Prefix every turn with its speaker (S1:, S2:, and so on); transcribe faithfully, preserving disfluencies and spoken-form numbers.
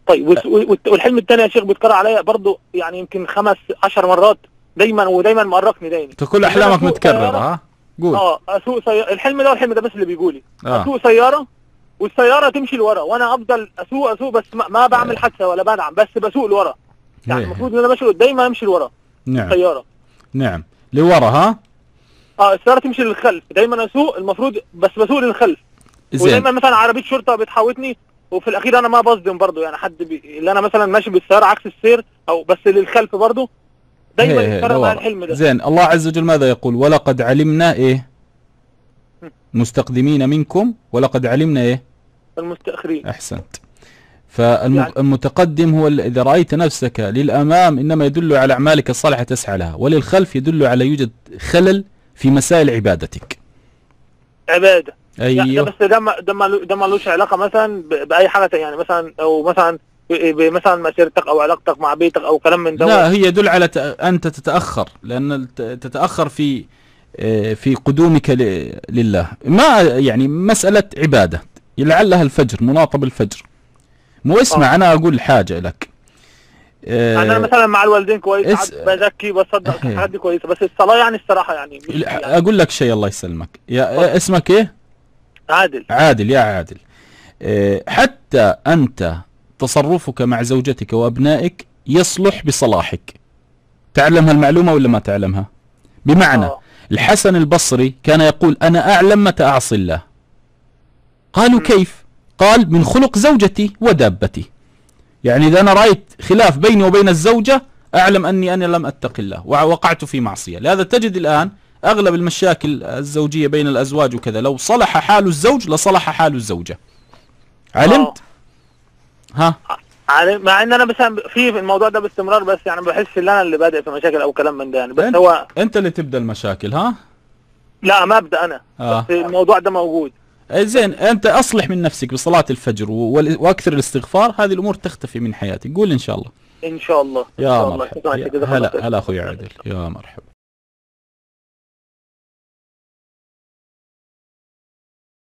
S1: طيب والحلم الثاني يا شيخ بيتكرر عليا برضه، يعني يمكن خمس عشر مرات دايما، ودايما مؤرقني دايما.
S2: كل احلامك متكرره؟ ها قول.
S1: اه اسوق سيارة، الحلم ده والحلم ده بس اللي بيجولي.
S2: آه.
S1: اسوق سياره والسياره تمشي لورا وانا افضل اسوق اسوق بس ما, ما بعمل حادثه ولا بدعم، بس بسوق لورا. يعني المفروض ان انا ماشي دايما امشي لورا.
S2: نعم
S1: السياره
S2: نعم لورا. ها
S1: اه السياره تمشي للخلف، دايما اسوق المفروض بس بسوق للخلف.
S2: زين.
S1: ودايما مثلا عربيه شرطه بتحاوطني، وفي الاخير انا ما بصدم برضه، يعني حد بي... اللي انا مثلا ماشي بالسياره عكس السير او بس للخلف برضه دايما يتكرر معايا الحلم ده.
S2: زين. الله عز وجل ماذا يقول؟ ولقد علمنا ايه؟ مستقدمين منكم ولقد علمنا ايه؟
S1: المستأخرين.
S2: احسنت. فالمتقدم هو اذا رايت نفسك للامام انما يدل على اعمالك الصالحه تسعى لها، وللخلف يدل على يوجد خلل في مسائل عبادتك.
S1: عباده.
S2: ايوه.
S1: يعني ده بس ده ما ده ما ده مالوش علاقه مثلا باي حاجه، يعني مثلا او مثلا بمثلا مسيرتك او علاقتك مع بيتك او كلام من ده.
S2: لا، هي يدل على انت تتاخر، لان تتاخر في في قدومك لله، ما يعني مساله عباده لعلها الفجر، مناطب الفجر. مو اسمع، أنا أقول حاجة لك.
S1: أه أنا مثلا مع الوالدين كويس، اس... بزكي بصدق الحاجات دي كويسة، بس الصلاة يعني الصراحة يعني, مش يعني
S2: أقول لك شيء الله يسلمك يا أوه. اسمك إيه؟
S1: عادل.
S2: عادل يا عادل. أه حتى أنت تصرفك مع زوجتك وأبنائك يصلح بصلاحك. تعلم هالمعلومة ولا ما تعلمها؟ بمعنى أوه. الحسن البصري كان يقول أنا أعلم متى أعصي الله. قالوا م. كيف؟ قال من خلق زوجتي ودابتي. يعني إذا أنا رأيت خلاف بيني وبين الزوجة أعلم أني أنا لم أتق الله ووقعت في معصية. لهذا تجد الآن أغلب المشاكل الزوجية بين الأزواج وكذا، لو صلح حال الزوج لصلح حال الزوجة. علمت؟ ها؟
S1: علم. مع ان انا بس في الموضوع ده باستمرار، بس يعني بحس ان انا اللي بادئ في مشاكل او كلام من ده يعني، بس
S2: انت
S1: هو
S2: انت اللي تبدا المشاكل. ها؟
S1: لا ما ابدا انا.
S2: آه.
S1: بس الموضوع ده موجود.
S2: زين، انت اصلح من نفسك بصلاة الفجر واكثر الاستغفار، هذه الامور تختفي من حياتك. قول ان شاء الله.
S1: ان شاء الله.
S2: يا مرحبا. هلا هلا اخوي عادل، يا مرحبا.